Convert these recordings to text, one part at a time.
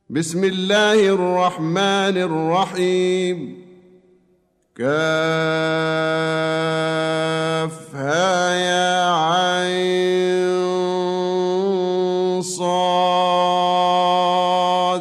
بسم الله الرحمن الرحيم. كافها يا عين صاد.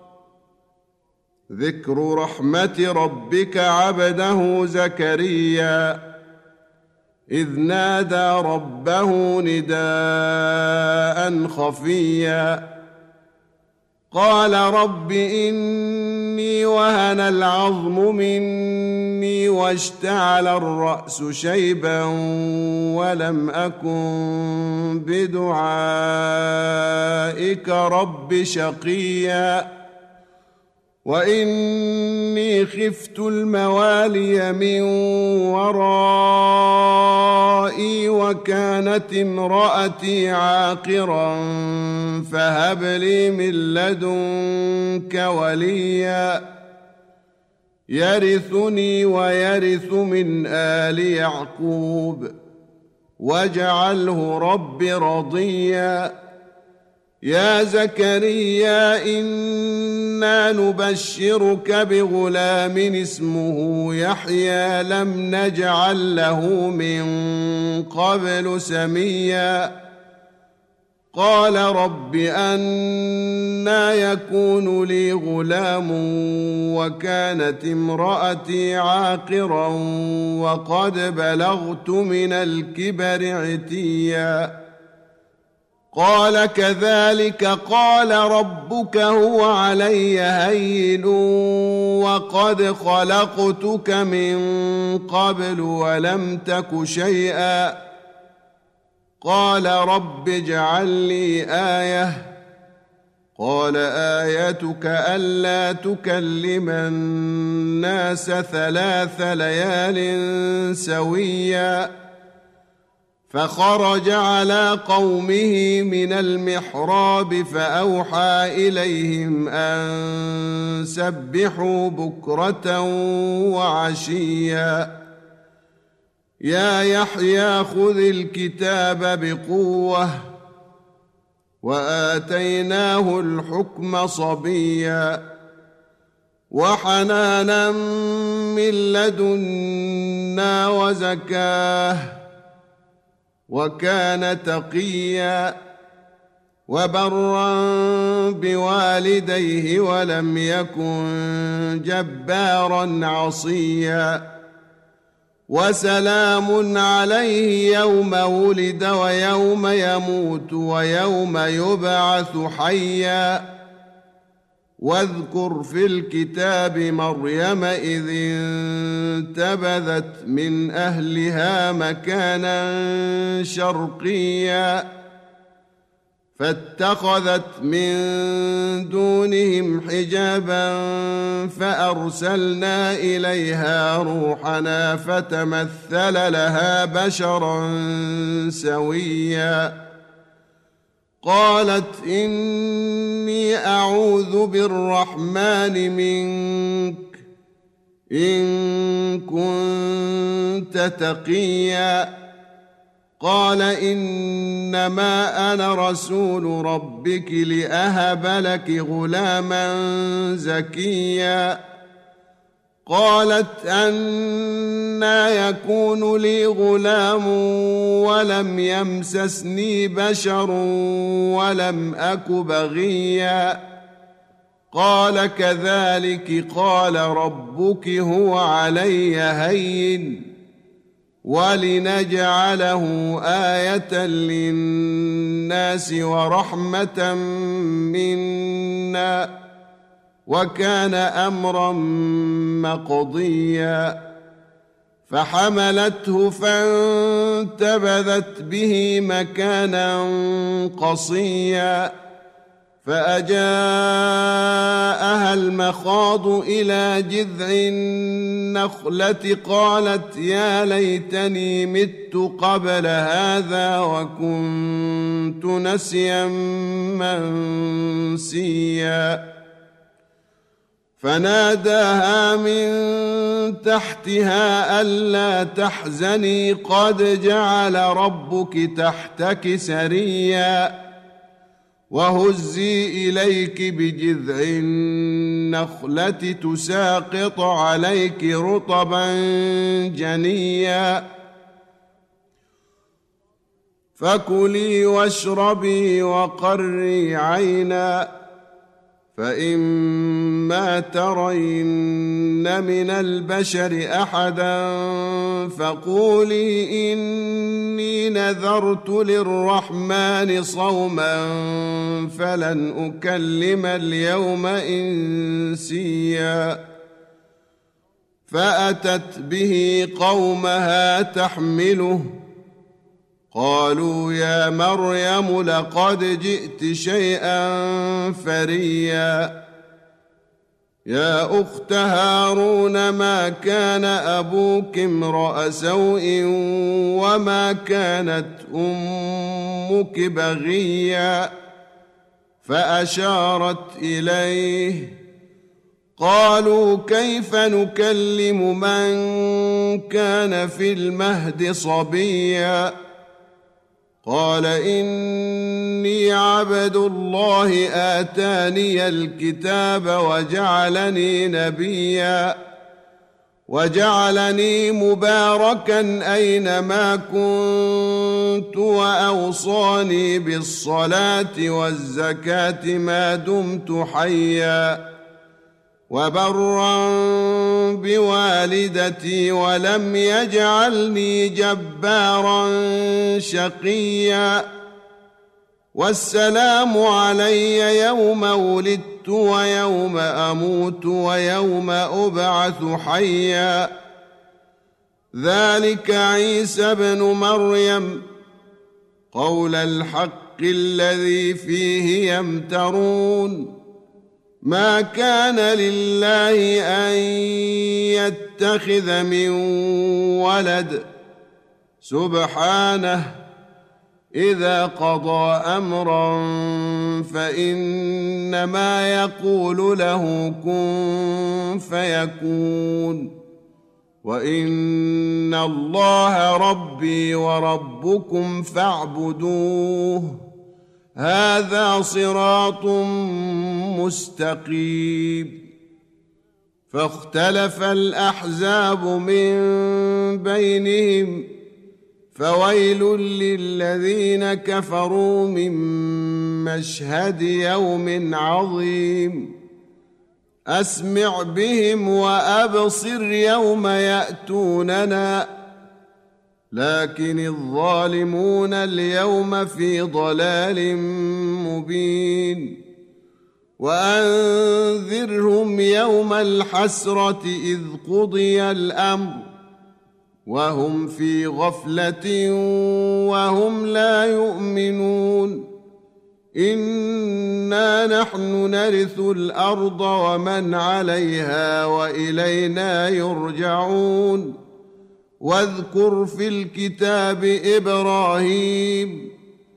ذكر رحمة ربك عبده زكريا إذ نادى ربه نداء خفيا قال رب إني وهن العظم مني واشتعل الرأس شيبا ولم أكن بدعائك رب شقيا وإني خفت الموالي من ورائي وكانت امرأتي عاقرا فهب لي من لدنك وليا يرثني ويرث من آل يعقوب واجعله رب رضيا. يا زكريا إنا نبشرك بغلام اسمه يحيى لم نجعل له من قبل سميا قال رب أنى يكون لي غلام وكانت امرأتي عاقرا وقد بلغت من الكبر عتيا قال كذلك قال ربك هو علي هين وقد خلقتك من قبل ولم تك شيئا قال رب اجعل لي آية قال آيتك ألا تكلم الناس 3 ليال سويا فخرج على قومه من المحراب فأوحى إليهم أن سبحوا بكرة وعشيا يا يحيى خذ الكتاب بقوة وآتيناه الحكم صبيا وحنانا من لدنا وزكاه وكان تقيا وبرا بوالديه ولم يكن جبارا عصيا وسلام عليه يوم ولد ويوم يموت ويوم يبعث حيا واذكر في الكتاب مريم إذ انتبذت من أهلها مكانا شرقيا فاتخذت من دونهم حجابا فأرسلنا إليها روحنا فتمثل لها بشرا سويا قالت إني أعوذ بالرحمن منك إن كنت تقيا قال إنما أنا رسول ربك لأهب لك غلاما زكيا قالت أنى يكون لي غلام ولم يمسسني بشر ولم أك بغيا قال كذلك قال ربك هو علي هين ولنجعله آية للناس ورحمة منا وكان أمرا مقضيا فحملته فانتبذت به مكانا قصيا فأجاءها المخاض إلى جذع النخلة قالت يا ليتني مت قبل هذا وكنت نسيا منسيا فناداها من تحتها ألا تحزني قد جعل ربك تحتك سريا وهزي إليك بجذع النخلة تساقط عليك رطبا جنيا فكلي واشربي وقري عينا فإما ترين من البشر أحدا فقولي إني نذرت للرحمن صوما فلن أكلم اليوم إنسيا فأتت به قومها تحمله قالوا يا مريم لقد جئت شيئا فريا يا أخت هارون ما كان أبوك امرأ سوء وما كانت أمك بغيا فأشارت إليه قالوا كيف نكلم من كان في المهد صبيا قال إني عبد الله آتاني الكتاب وجعلني نبيا وجعلني مباركا أينما كنت وأوصاني بالصلاة والزكاة ما دمت حيا وبرا بوالدتي ولم يجعلني جبارا شقيا والسلام علي يوم ولدت ويوم أموت ويوم أبعث حيا ذلك عيسى ابن مريم قول الحق الذي فيه يمترون ما كان لله أن يتخذ من ولد سبحانه إذا قضى أمرا فإنما يقول له كن فيكون وإن الله ربي وربكم فاعبدوه هذا صراط مستقيم فاختلف الأحزاب من بينهم فويل للذين كفروا من مشهد يوم عظيم أسمع بهم وأبصر يوم يأتوننا لكن الظالمون اليوم في ضلال مبين وأنذرهم يوم الحسرة إذ قضي الأمر وهم في غفلة وهم لا يؤمنون إنا نحن نرث الأرض ومن عليها وإلينا يرجعون واذكر في الكتاب إبراهيم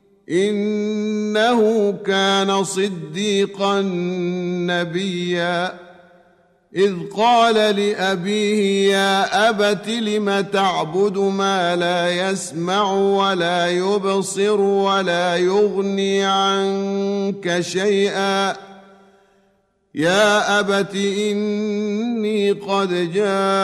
إنه كان صديقا نبيا إذ قال لأبيه يا أبت لم تعبد ما لا يسمع ولا يبصر ولا يغني عنك شيئا يا أبت إني قد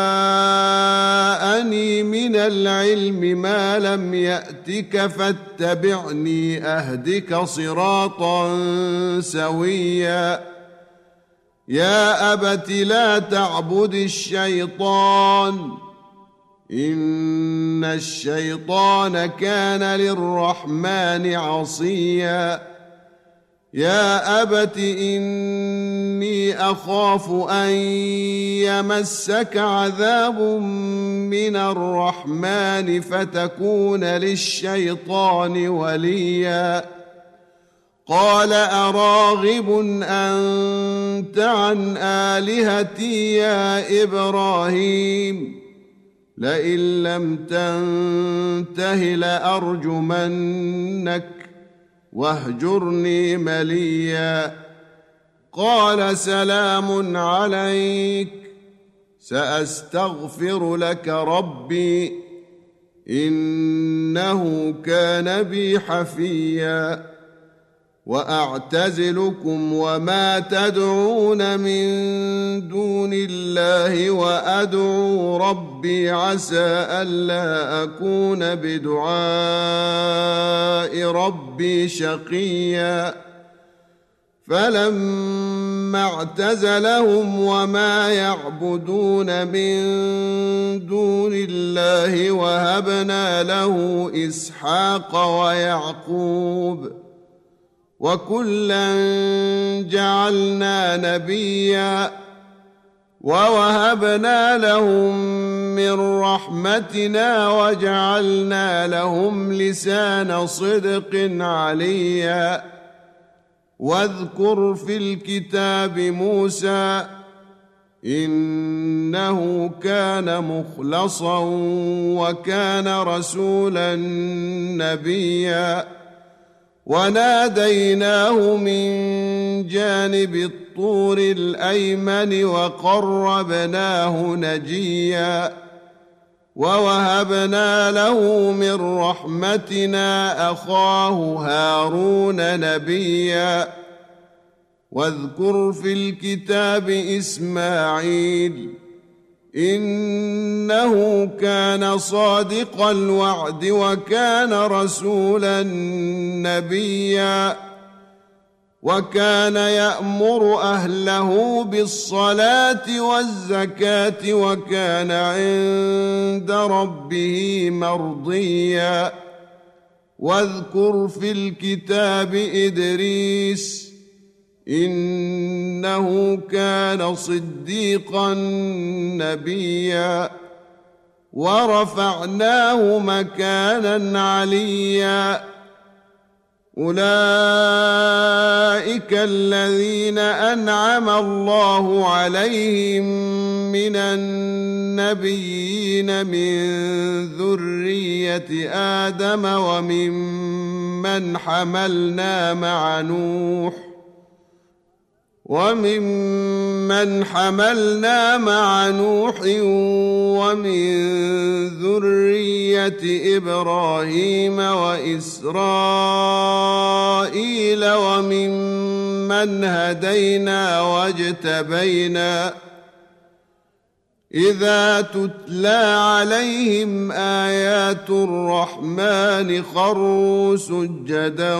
جاءني من العلم ما لم يأتك فاتبعني أهدك صراطا سويا يا أبت لا تعبد الشيطان إن الشيطان كان للرحمن عصيا يا أبت إني أخاف أن يمسك عذاب من الرحمن فتكون للشيطان وليا قال أراغب أنت عن آلهتي يا إبراهيم لئن لم تنته لأرجمنك واهجرني مليا قال سلام عليك سأستغفر لك ربي إنه كان بي حفيا وأعتزلكم وما تدعون من دون الله وأدعو ربي عسى ألا أكون بدعاء ربي شقيا فلما اعتزلهم وما يعبدون من دون الله وهبنا له إسحاق ويعقوب وكلا جعلنا نبيا ووهبنا لهم من رحمتنا وجعلنا لهم لسان صدق عليا واذكر في الكتاب موسى إنه كان مخلصا وكان رسولا نبيا وناديناه من جانب الطور الأيمن وقربناه نجيا ووهبنا له من رحمتنا أخاه هارون نبيا واذكر في الكتاب إسماعيل إنه كان صادق الوعد وكان رسولا نبيا وكان يأمر أهله بالصلاة والزكاة وكان عند ربه مرضيا واذكر في الكتاب إدريس إنه كان صديقا نبيا ورفعناه مكانا عليا أولئك الذين أنعم الله عليهم من النبيين من ذرية آدم وممن حملنا مع نوح ومن ذرية إبراهيم وإسرائيل وممن هدينا واجتبينا إذا تتلى عليهم آيات الرحمن خروا سجدا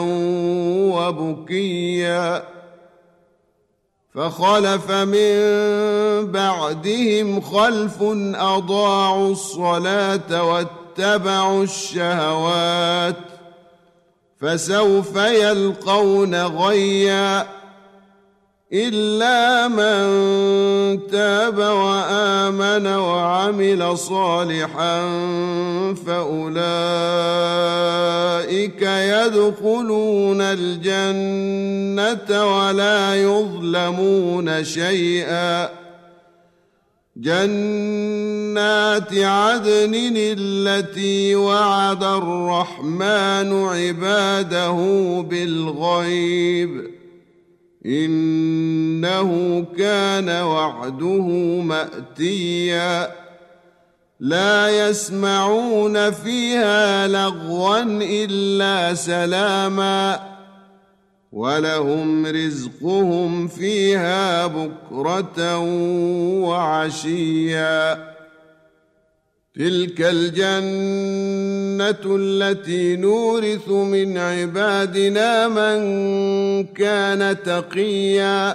وبكيا فخلف من بعدهم خلف أضاعوا الصلاة واتبعوا الشهوات فسوف يلقون غيا إلا من تاب وآمن وعمل صالحا فأولئك يدخلون الجنة ولا يظلمون شيئا جنات عدن التي وعد الرحمن عباده بالغيب إنه كان وعده مأتيا لا يسمعون فيها لغوا إلا سلاما ولهم رزقهم فيها بكرة وعشيا تلك الجنة التي نورث من عبادنا من كان تقيا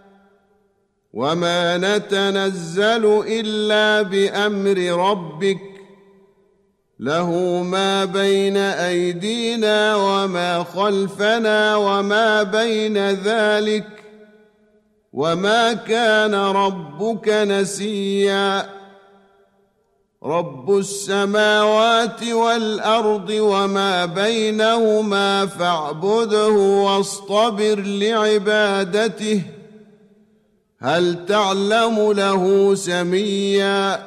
وما نتنزل إلا بأمر ربك له ما بين أيدينا وما خلفنا وما بين ذلك وما كان ربك نسيا رب السماوات والأرض وما بينهما فاعبده واصطبر لعبادته هل تعلم له سميا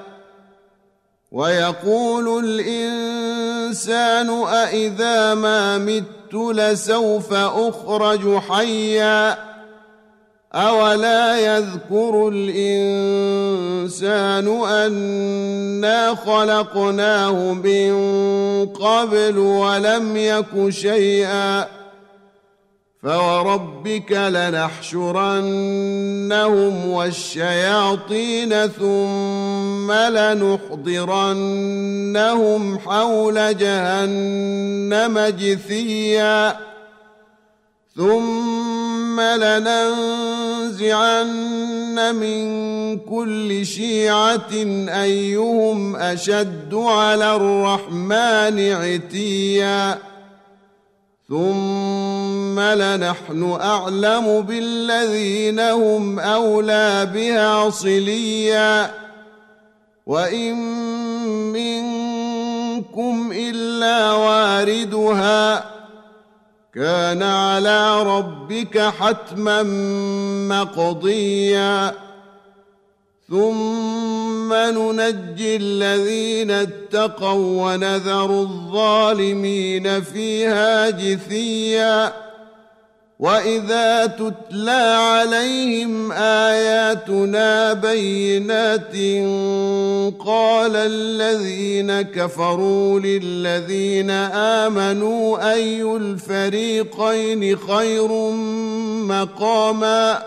ويقول الإنسان أإذا ما مت لسوف أخرج حيا أولا يذكر الإنسان أنا خلقناه من قبل ولم يك شيئا فوربك لنحشرنهم والشياطين ثم لنحضرنهم حول جهنم جثيا ثم لننزعن من كل شيعة أيهم أشد على الرحمن عتيا ثم لنحن أعلم بالذين هم أولى بها صليا وإن منكم إلا واردها كان على ربك حتما مقضيا ثم ننجي الذين اتقوا ونذر الظالمين فيها جثيا وإذا تتلى عليهم آياتنا بينات قال الذين كفروا للذين آمنوا أي الفريقين خير مقاما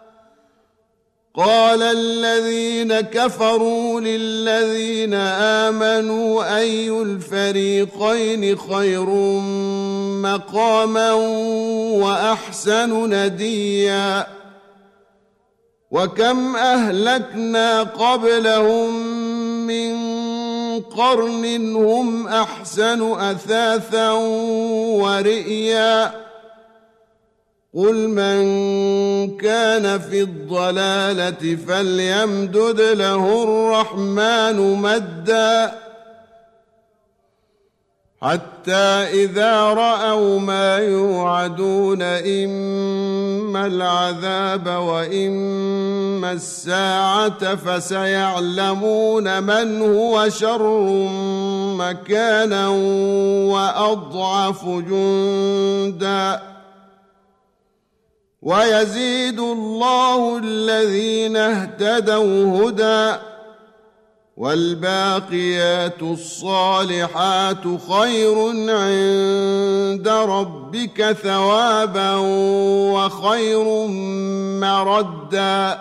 قال الذين كفروا للذين آمنوا أي الفريقين خير مقاما وأحسن نديا وكم أهلكنا قبلهم من قرن هم أحسن أثاثا ورئيا قل من كان في الضلالة فليمدد له الرحمن مدا حتى إذا رأوا ما يوعدون إما العذاب وإما الساعة فسيعلمون من هو شر مكانا وأضعف جندا ويزيد الله الذين اهتدوا هدى والباقيات الصالحات خير عند ربك ثوابا وخير مردا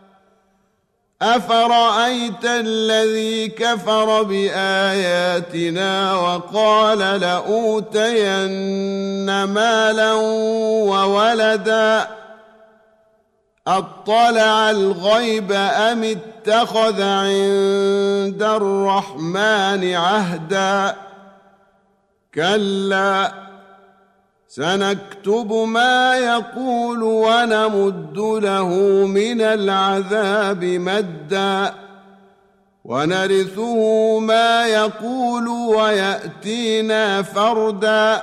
أفرأيت الذي كفر بآياتنا وقال لأوتين مالا وولدا أطلع الغيب أم اتخذ عند الرحمن عهدا كلا سنكتب ما يقول ونمد له من العذاب مدا ونرثه ما يقول ويأتينا فردا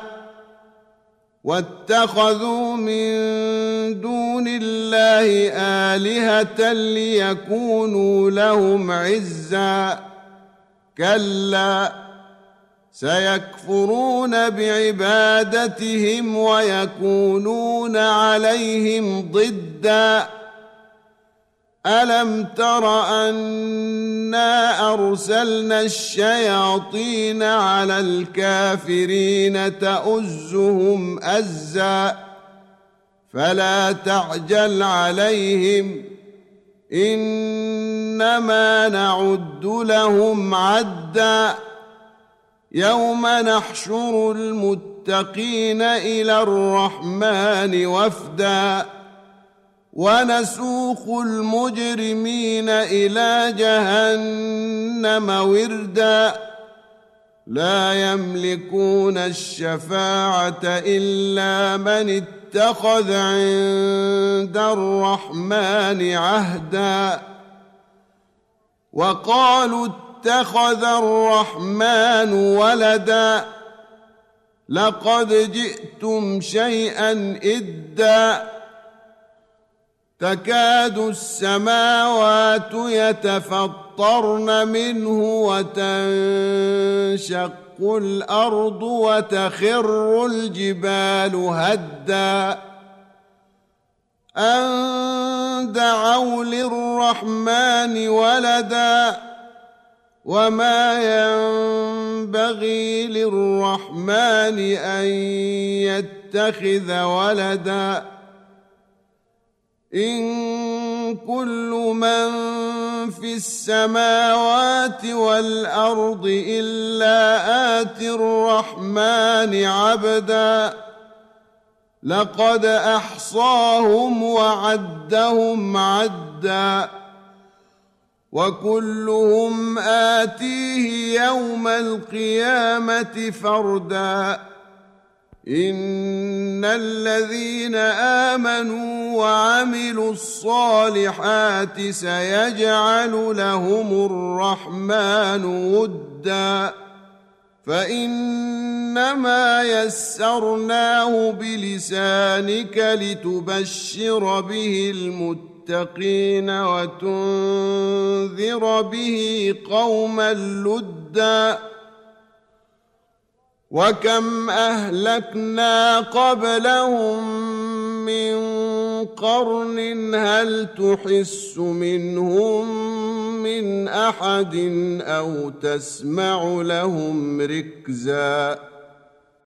واتخذوا من دون الله آلهة ليكونوا لهم عزا كلا سيكفرون بعبادتهم ويكونون عليهم ضدا ألم تر أنا أرسلنا الشياطين على الكافرين تؤزهم أزا فلا تعجل عليهم إنما نعد لهم عدا يوم نحشر المتقين إلى الرحمن وفدا ونسوق المجرمين إلى جهنم وردا لا يملكون الشفاعة إلا من اتخذ عند الرحمن عهدا وقالوا اتخذ الرحمن ولدا لقد جئتم شيئا إدا تكاد السماوات يتفطرن منه وتنشق الأرض وتخر الجبال هدا أن دعوا للرحمن ولدا وما ينبغي للرحمن أن يتخذ يتخذ ولدا إن كل من في السماوات والأرض إلا آتي الرحمن عبدا لقد أحصاهم وعدهم عدا وكلهم آتيه يوم القيامة فردا إن الذين آمنوا وعملوا الصالحات سيجعل لهم الرحمن ودا فإنما يسرناه بلسانك لتبشر به المتقين وتنذر به قوما لدا وكم أهلكنا قبلهم من قرن هل تحس منهم من أحد أو تسمع لهم ركزا